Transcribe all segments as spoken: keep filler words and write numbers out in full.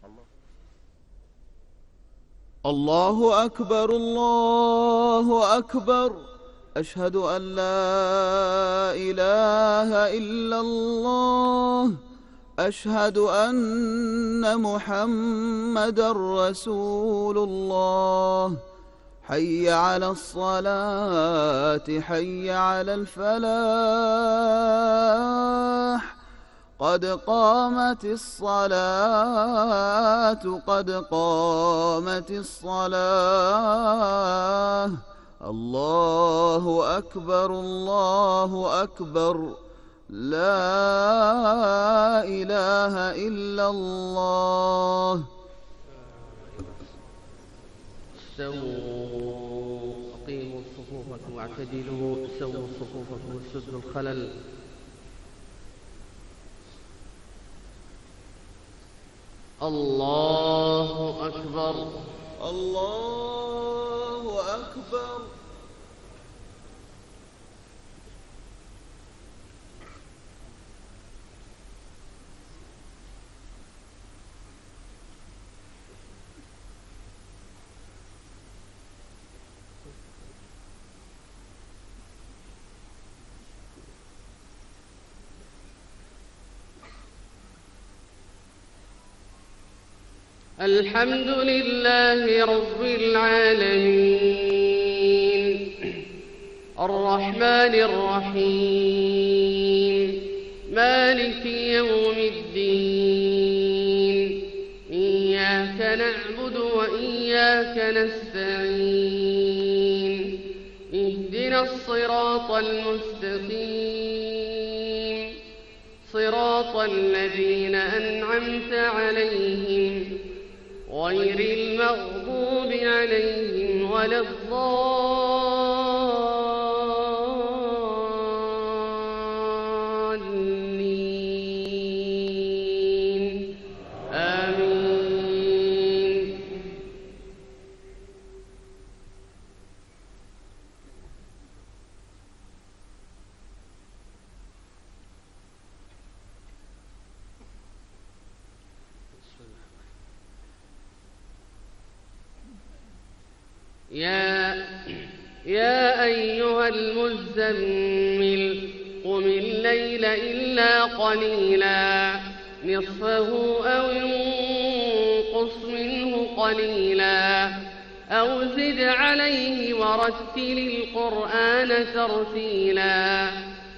الله أكبر الله أكبر. أشهد أن لا إله إلا الله. أشهد أن محمدًا رسول الله. حي على الصلاة حي على الفلاح. قد قامت الصلاة قد قامت الصلاة. الله أكبر الله أكبر. لا إله إلا الله. استووا أقيموا صفوفكم واعتدلوا. سووا صفوفكم واسدوا الخلل. الله أكبر الله أكبر. الحمد لله رب العالمين الرحمن الرحيم مالك يوم الدين. إياك نعبد وإياك نستعين. اهدنا الصراط المستقيم صراط الذين أنعمت عليهم غير المغضوب عليهم ولا الضالين. آمين. يا يا أيها المزمل قم الليل إلا قليلا نصفه أو انقص منه قليلا أو زد عليه ورتل القرآن ترتيلا.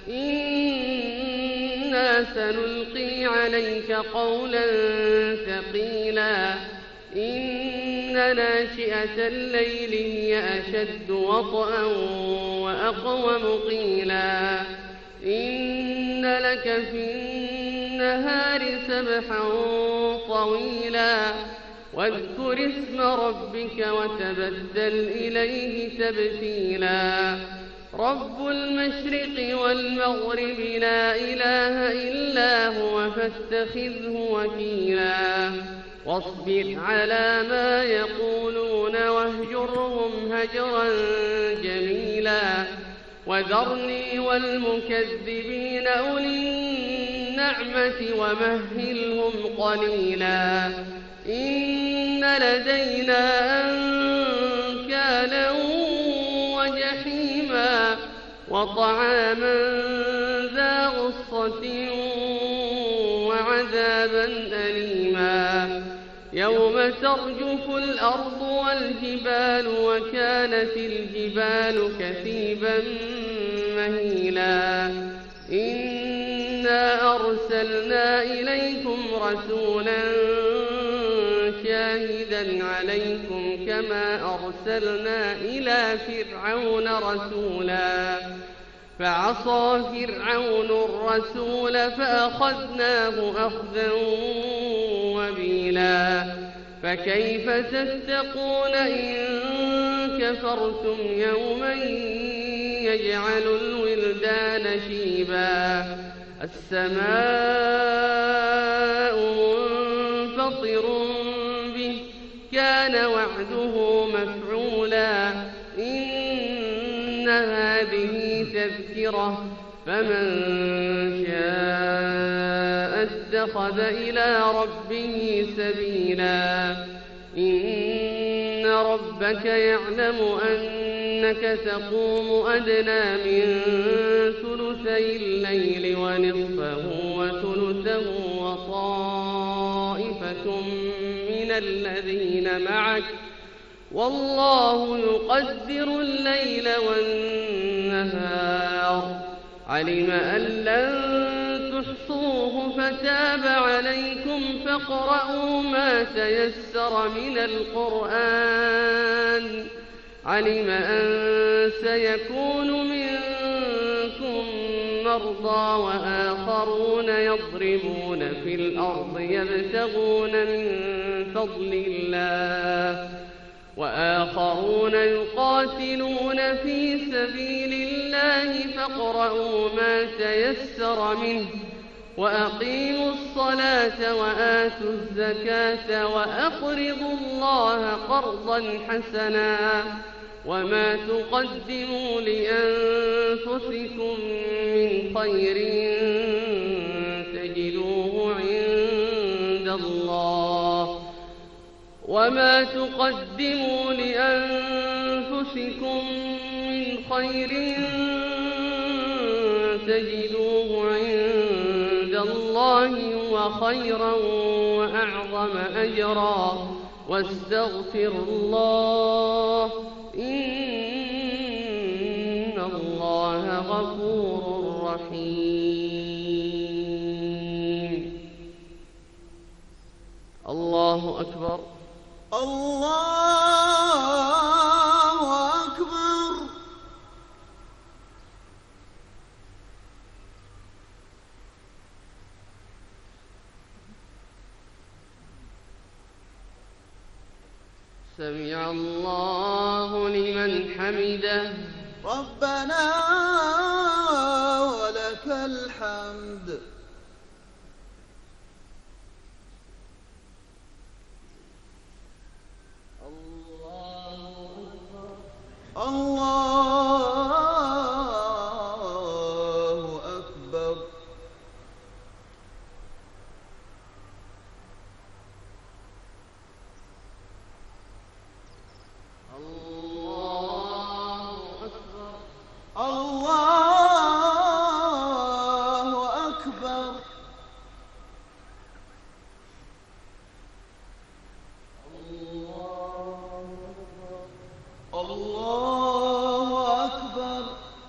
إنا سنلقي عليك قولا ثقيلا. إن ناشئة الليل هي أشد وطئا وأقوم قيلا. إن لك في النهار سبحا طويلا. واذكر اسم ربك وتبتل إليه تبتيلا. رب المشرق والمغرب لا إله إلا هو فاتخذه وكيلا. واصبر على ما يقولون واهجرهم هجرا جميلا. وذرني والمكذبين أولي النعمة ومهلهم قليلا. إن لدينا أنكالا وجحيما وطعاما ذا غصة وعذابا أليما. يوم ترجف الأرض والجبال وكانت الجبال كثيبا مهيلا. إنا أرسلنا إليكم رسولا شاهدا عليكم كما أرسلنا إلى فرعون رسولا. فعصى فرعون الرسول فأخذناه أخذا وبيلا. فكيف تتقون إن كفرتم يوما يجعل الولدان شيبا. السماء منفطر به كان وعده مفعولا. إن هذه تذكرة فمن شاء اتخذ اتخذ إلى ربه سبيلا إن ربك يعلم أنك تقوم أدنى من ثلثي الليل ونصفه وثلثه وطائفة من الذين معك والله يقدر الليل والنهار علم أن لن تحصوه فتاب عليكم فاقرؤوا ما تيسر من القرآن علم أن سيكون منكم مرضى وآخرون يضربون في الأرض يبتغون من فضل الله وآخرون يقاتلون في سبيل الله فاقرؤوا ما تيسر منه وأقيموا الصلاة وآتوا الزكاة وأقرضوا الله قرضا حسنا وما تقدموا لأنفسكم من خير تجدوه عند الله وما تقدموا لأنفسكم من خير تجدوه عند الله هو خيرا وأعظم أجرا واستغفروا الله إن الله غفور رحيم. الله أكبر. الله أكبر. سمع الله لمن حمده. ربنا ولك الحمد. الله أكبر. الله أكبر. الله أكبر. الله أكبر.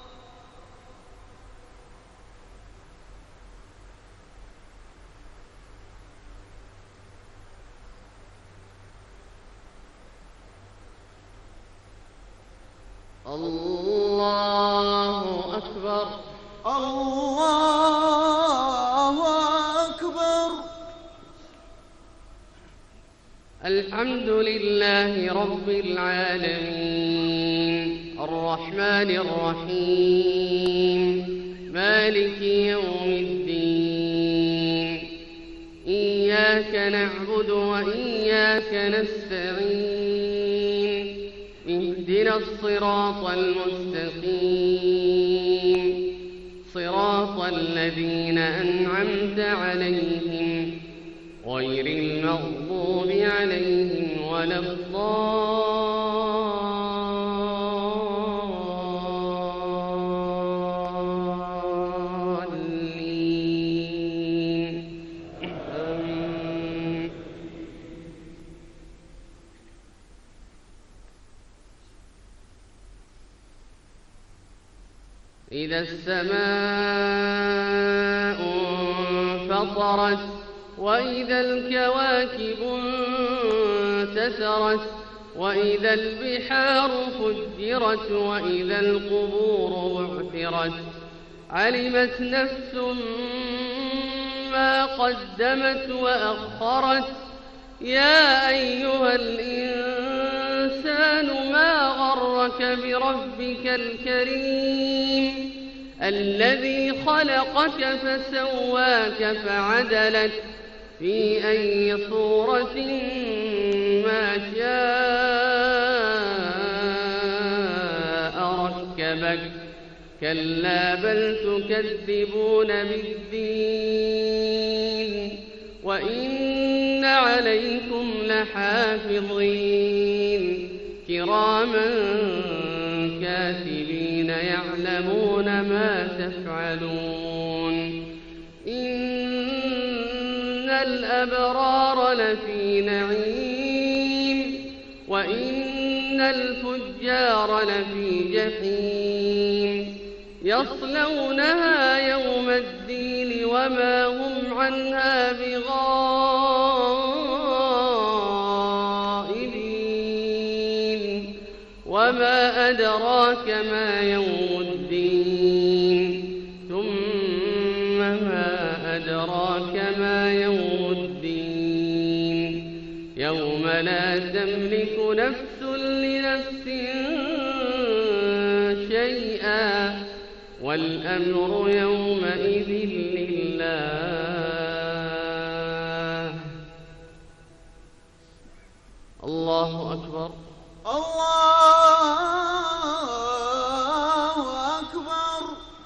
الله أكبر. الله أكبر. الحمد لله رب العالمين الرحمن الرحيم مالك يوم الدين إياك نعبد وإياك نستعين اهدنا الصراط المستقيم صراط الذين أنعمت عليهم غير المغضوب عليهم ولا الضالين. آمين. إذا السماء انفطرت وإذا الكواكب انتثرت وإذا البحار فجرت وإذا القبور بعثرت علمت نفس ما قدمت وأخرت يا أيها الإنسان ما غرك بربك الكريم الذي خلقك فسواك فعدلك في أي صورة ما شاء ركبك كلا بل تكذبون بالدين وإن عليكم لحافظين كراما كاتبين يعلمون ما تفعلون إن الأبرار لفي نعيم وإن الفجار لفي جحيم يصلونها يوم الدين وما هم عنها بغائبين وما أدراك ما يوم الدين ثم ما أدراك ما يوم الدين يوم لا تملك نفس لنفس شيئا والأمر يومئذ لله. الله أكبر. الله أكبر.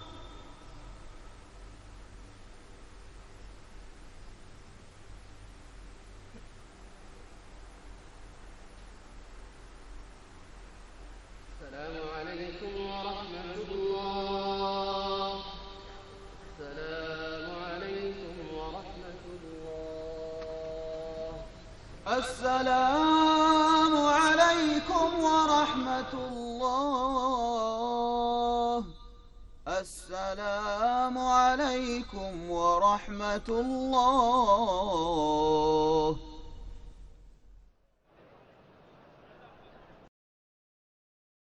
السلام عليكم ورحمة الله. السلام عليكم ورحمة الله. السلام عليكم ورحمة الله. السلام عليكم ورحمة الله.